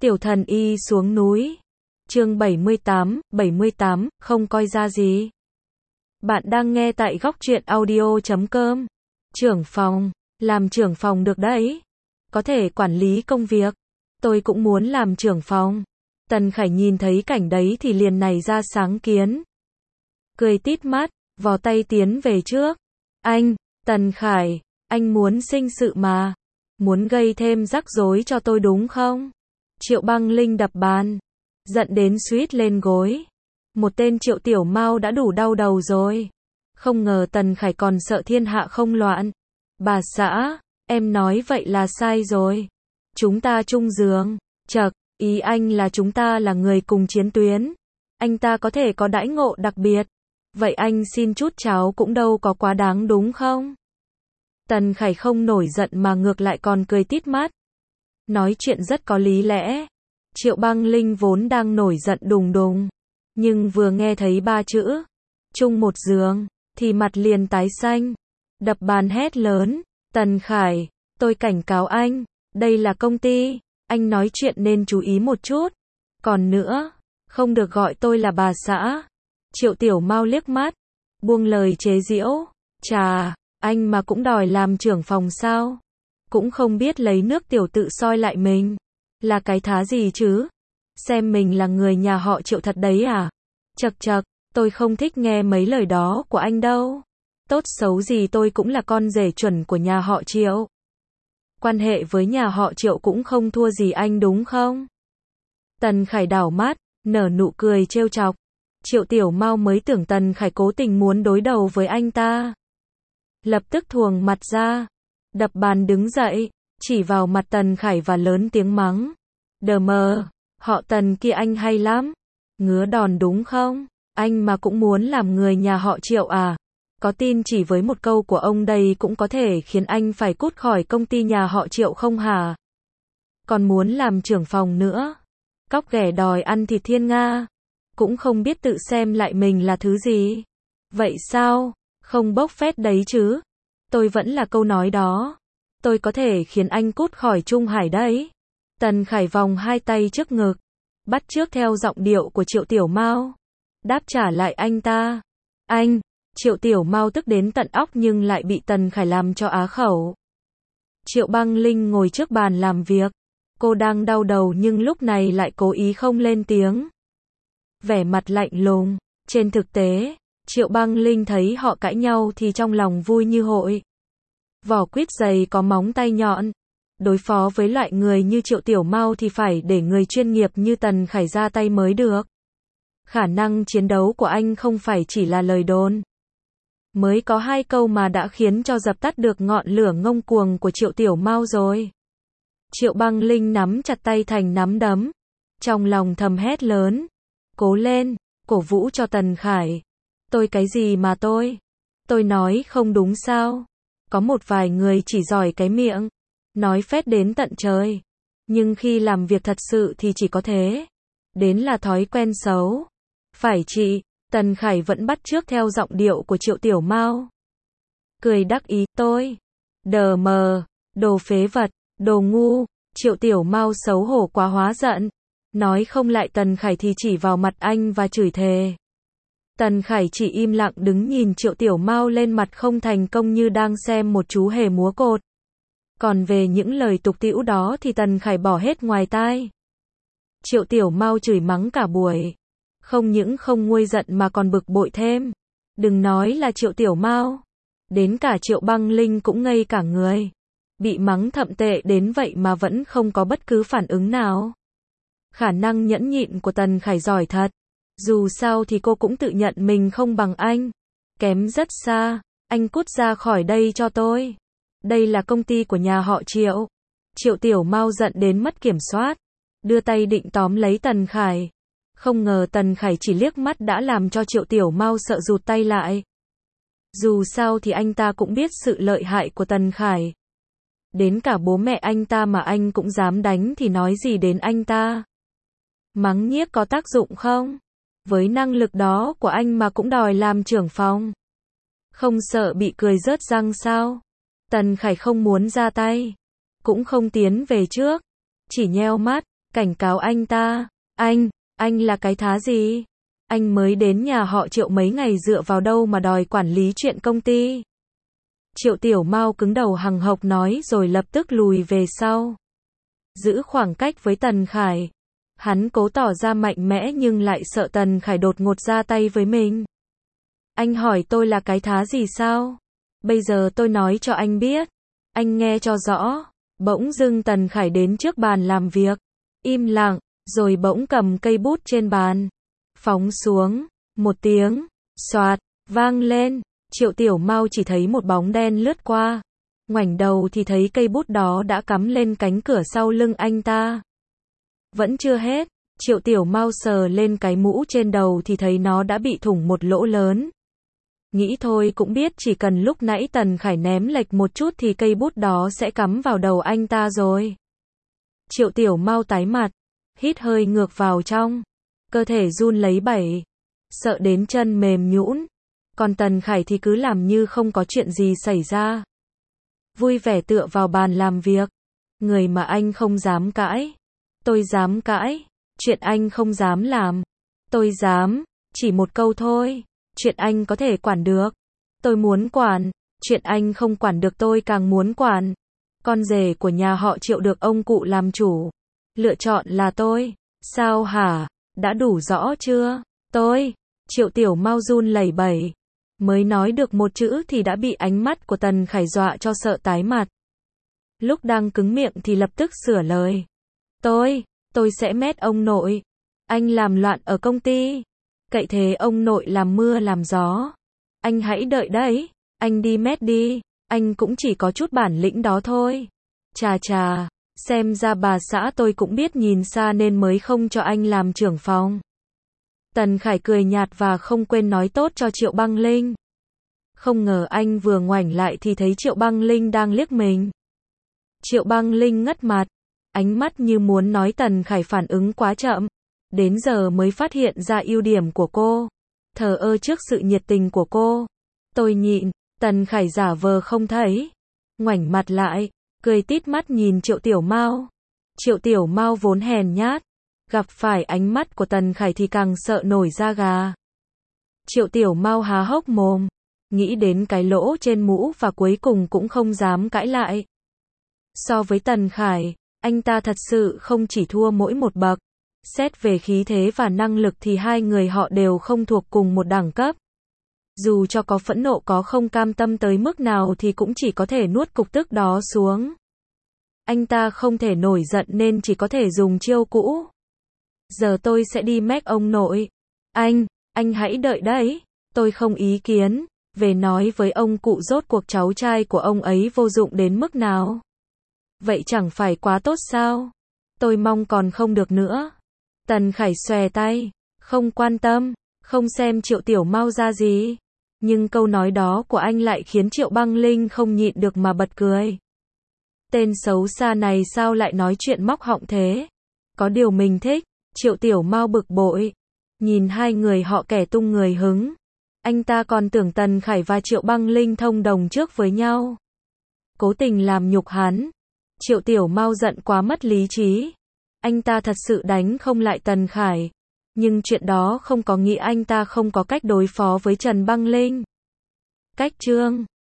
Tiểu thần y xuống núi. Chương 78, không coi ra gì. Bạn đang nghe tại góc truyện audio.com. Trưởng phòng, làm trưởng phòng được đấy. Có thể quản lý công việc. Tôi cũng muốn làm trưởng phòng. Tần Khải nhìn thấy cảnh đấy thì liền nảy ra sáng kiến. Cười tít mắt, vò tay tiến về trước. Anh, Tần Khải, anh muốn sinh sự mà. Muốn gây thêm rắc rối cho tôi đúng không? Triệu Băng Linh đập bàn, giận đến suýt lên gối. Một tên Triệu Tiểu Mao đã đủ đau đầu rồi. Không ngờ Tần Khải còn sợ thiên hạ không loạn. Bà xã, em nói vậy là sai rồi. Chúng ta chung giường. Chậc, ý anh là chúng ta là người cùng chiến tuyến. Anh ta có thể có đãi ngộ đặc biệt. Vậy anh xin chút cháo cũng đâu có quá đáng đúng không? Tần Khải không nổi giận mà ngược lại còn cười tít mắt. Nói chuyện rất có lý lẽ. Triệu Băng Linh vốn đang nổi giận đùng đùng. Nhưng vừa nghe thấy ba chữ chung một giường, thì mặt liền tái xanh. Đập bàn hét lớn. Tần Khải, tôi cảnh cáo anh. Đây là công ty. Anh nói chuyện nên chú ý một chút. Còn nữa, không được gọi tôi là bà xã. Triệu Tiểu Mao liếc mắt, buông lời chế giễu. Chà, anh mà cũng đòi làm trưởng phòng sao? Cũng không biết lấy nước tiểu tự soi lại mình. Là cái thá gì chứ? Xem mình là người nhà họ Triệu thật đấy à? Chậc chậc, tôi không thích nghe mấy lời đó của anh đâu. Tốt xấu gì tôi cũng là con rể chuẩn của nhà họ Triệu. Quan hệ với nhà họ Triệu cũng không thua gì anh đúng không? Tần Khải đảo mắt, nở nụ cười trêu chọc. Triệu Tiểu Mao mới tưởng Tần Khải cố tình muốn đối đầu với anh ta. Lập tức thuồng mặt ra, đập bàn đứng dậy, chỉ vào mặt Tần Khải và lớn tiếng mắng. Đờ mờ, họ Tần kia anh hay lắm. Ngứa đòn đúng không? Anh mà cũng muốn làm người nhà họ Triệu à? Có tin chỉ với một câu của ông đây cũng có thể khiến anh phải cút khỏi công ty nhà họ Triệu không hả? Còn muốn làm trưởng phòng nữa. Cóc ghẻ đòi ăn thịt thiên nga. Cũng không biết tự xem lại mình là thứ gì. Vậy sao? Không bốc phét đấy chứ. Tôi vẫn là câu nói đó. Tôi có thể khiến anh cút khỏi Trung Hải đấy. Tần Khải vòng hai tay trước ngực, bắt chước theo giọng điệu của Triệu Tiểu Mao. Đáp trả lại anh ta. Anh, Triệu Tiểu Mao tức đến tận óc nhưng lại bị Tần Khải làm cho á khẩu. Triệu Băng Linh ngồi trước bàn làm việc. Cô đang đau đầu nhưng lúc này lại cố ý không lên tiếng. Vẻ mặt lạnh lùng. Trên thực tế, Triệu Băng Linh thấy họ cãi nhau thì trong lòng vui như hội. Vỏ quýt dày có móng tay nhọn. Đối phó với loại người như Triệu Tiểu Mao thì phải để người chuyên nghiệp như Tần Khải ra tay mới được. Khả năng chiến đấu của anh không phải chỉ là lời đồn. Mới có hai câu mà đã khiến cho dập tắt được ngọn lửa ngông cuồng của Triệu Tiểu Mao rồi. Triệu Băng Linh nắm chặt tay thành nắm đấm. Trong lòng thầm hét lớn. Cố lên, cổ vũ cho Tần Khải. Tôi cái gì mà tôi? Tôi nói không đúng sao? Có một vài người chỉ giỏi cái miệng. Nói phét đến tận trời. Nhưng khi làm việc thật sự thì chỉ có thế. Đến là thói quen xấu. Phải chị, Tần Khải vẫn bắt chước theo giọng điệu của Triệu Tiểu Mao. Cười đắc ý, tôi. Đờ mờ, đồ phế vật, đồ ngu. Triệu Tiểu Mao xấu hổ quá hóa giận. Nói không lại Tần Khải thì chỉ vào mặt anh và chửi thề. Tần Khải chỉ im lặng đứng nhìn Triệu Tiểu Mao lên mặt không thành công như đang xem một chú hề múa cột. Còn về những lời tục tĩu đó thì Tần Khải bỏ hết ngoài tai. Triệu Tiểu Mao chửi mắng cả buổi. Không những không nguôi giận mà còn bực bội thêm. Đừng nói là Triệu Tiểu Mao. Đến cả Triệu Băng Linh cũng ngây cả người. Bị mắng thậm tệ đến vậy mà vẫn không có bất cứ phản ứng nào. Khả năng nhẫn nhịn của Tần Khải giỏi thật. Dù sao thì cô cũng tự nhận mình không bằng anh. Kém rất xa. Anh cút ra khỏi đây cho tôi. Đây là công ty của nhà họ Triệu. Triệu Tiểu Mao giận đến mất kiểm soát. Đưa tay định tóm lấy Tần Khải. Không ngờ Tần Khải chỉ liếc mắt đã làm cho Triệu Tiểu Mao sợ rụt tay lại. Dù sao thì anh ta cũng biết sự lợi hại của Tần Khải. Đến cả bố mẹ anh ta mà anh cũng dám đánh thì nói gì đến anh ta. Mắng nhiếc có tác dụng không? Với năng lực đó của anh mà cũng đòi làm trưởng phòng. Không sợ bị cười rớt răng sao? Tần Khải không muốn ra tay. Cũng không tiến về trước. Chỉ nheo mắt, cảnh cáo anh ta. Anh là cái thá gì? Anh mới đến nhà họ Triệu mấy ngày dựa vào đâu mà đòi quản lý chuyện công ty? Triệu Tiểu Mao cứng đầu hằng hộc nói rồi lập tức lùi về sau. Giữ khoảng cách với Tần Khải. Hắn cố tỏ ra mạnh mẽ nhưng lại sợ Tần Khải đột ngột ra tay với mình. Anh hỏi tôi là cái thá gì sao? Bây giờ tôi nói cho anh biết. Anh nghe cho rõ. Bỗng dưng Tần Khải đến trước bàn làm việc. Im lặng, rồi bỗng cầm cây bút trên bàn. Phóng xuống. Một tiếng. Xoạt. Vang lên. Triệu Tiểu Mao chỉ thấy một bóng đen lướt qua. Ngoảnh đầu thì thấy cây bút đó đã cắm lên cánh cửa sau lưng anh ta. Vẫn chưa hết. Triệu Tiểu Mao sờ lên cái mũ trên đầu thì thấy nó đã bị thủng một lỗ lớn. Nghĩ thôi cũng biết chỉ cần lúc nãy Tần Khải ném lệch một chút thì cây bút đó sẽ cắm vào đầu anh ta rồi. Triệu Tiểu Mao tái mặt, hít hơi ngược vào trong, cơ thể run lấy bẩy, sợ đến chân mềm nhũn. Còn Tần Khải thì cứ làm như không có chuyện gì xảy ra. Vui vẻ tựa vào bàn làm việc. Người mà anh không dám cãi. Tôi dám cãi. Chuyện anh không dám làm. Tôi dám. Chỉ một câu thôi. Chuyện anh có thể quản được. Tôi muốn quản. Chuyện anh không quản được tôi càng muốn quản. Con rể của nhà họ Triệu được ông cụ làm chủ. Lựa chọn là tôi. Sao hả? Đã đủ rõ chưa? Tôi. Triệu Tiểu Mao run lẩy bẩy. Mới nói được một chữ thì đã bị ánh mắt của Tần Khải dọa cho sợ tái mặt. Lúc đang cứng miệng thì lập tức sửa lời. Tôi sẽ mét ông nội. Anh làm loạn ở công ty. Cậy thế ông nội làm mưa làm gió. Anh hãy đợi đấy. Anh đi mét đi. Anh cũng chỉ có chút bản lĩnh đó thôi. Chà, xem ra bà xã tôi cũng biết nhìn xa nên mới không cho anh làm trưởng phòng. Tần Khải cười nhạt và không quên nói tốt cho Triệu Băng Linh. Không ngờ anh vừa ngoảnh lại thì thấy Triệu Băng Linh đang liếc mình. Triệu Băng Linh ngất mặt, ánh mắt như muốn nói Tần Khải phản ứng quá chậm. Đến giờ mới phát hiện ra ưu điểm của cô. Thờ ơ trước sự nhiệt tình của cô. Tôi nhịn, Tần Khải giả vờ không thấy. Ngoảnh mặt lại, cười tít mắt nhìn Triệu Tiểu Mao. Triệu Tiểu Mao vốn hèn nhát. Gặp phải ánh mắt của Tần Khải thì càng sợ nổi da gà. Triệu Tiểu Mao há hốc mồm. Nghĩ đến cái lỗ trên mũ và cuối cùng cũng không dám cãi lại. So với Tần Khải, anh ta thật sự không chỉ thua mỗi một bậc. Xét về khí thế và năng lực thì hai người họ đều không thuộc cùng một đẳng cấp. Dù cho có phẫn nộ có không cam tâm tới mức nào thì cũng chỉ có thể nuốt cục tức đó xuống. Anh ta không thể nổi giận nên chỉ có thể dùng chiêu cũ. Giờ tôi sẽ đi mách ông nội. Anh hãy đợi đấy. Tôi không ý kiến. Về nói với ông cụ rốt cuộc cháu trai của ông ấy vô dụng đến mức nào. Vậy chẳng phải quá tốt sao? Tôi mong còn không được nữa. Tần Khải xòe tay. Không quan tâm. Không xem Triệu Tiểu Mao ra gì. Nhưng câu nói đó của anh lại khiến Triệu Băng Linh không nhịn được mà bật cười. Tên xấu xa này sao lại nói chuyện móc họng thế? Có điều mình thích. Triệu Tiểu Mao bực bội. Nhìn hai người họ kẻ tung người hứng. Anh ta còn tưởng Tần Khải và Triệu Băng Linh thông đồng trước với nhau. Cố tình làm nhục hắn. Triệu Tiểu Mao giận quá mất lý trí. Anh ta thật sự đánh không lại Tần Khải. Nhưng chuyện đó không có nghĩa anh ta không có cách đối phó với Trần Băng Linh. Cách chương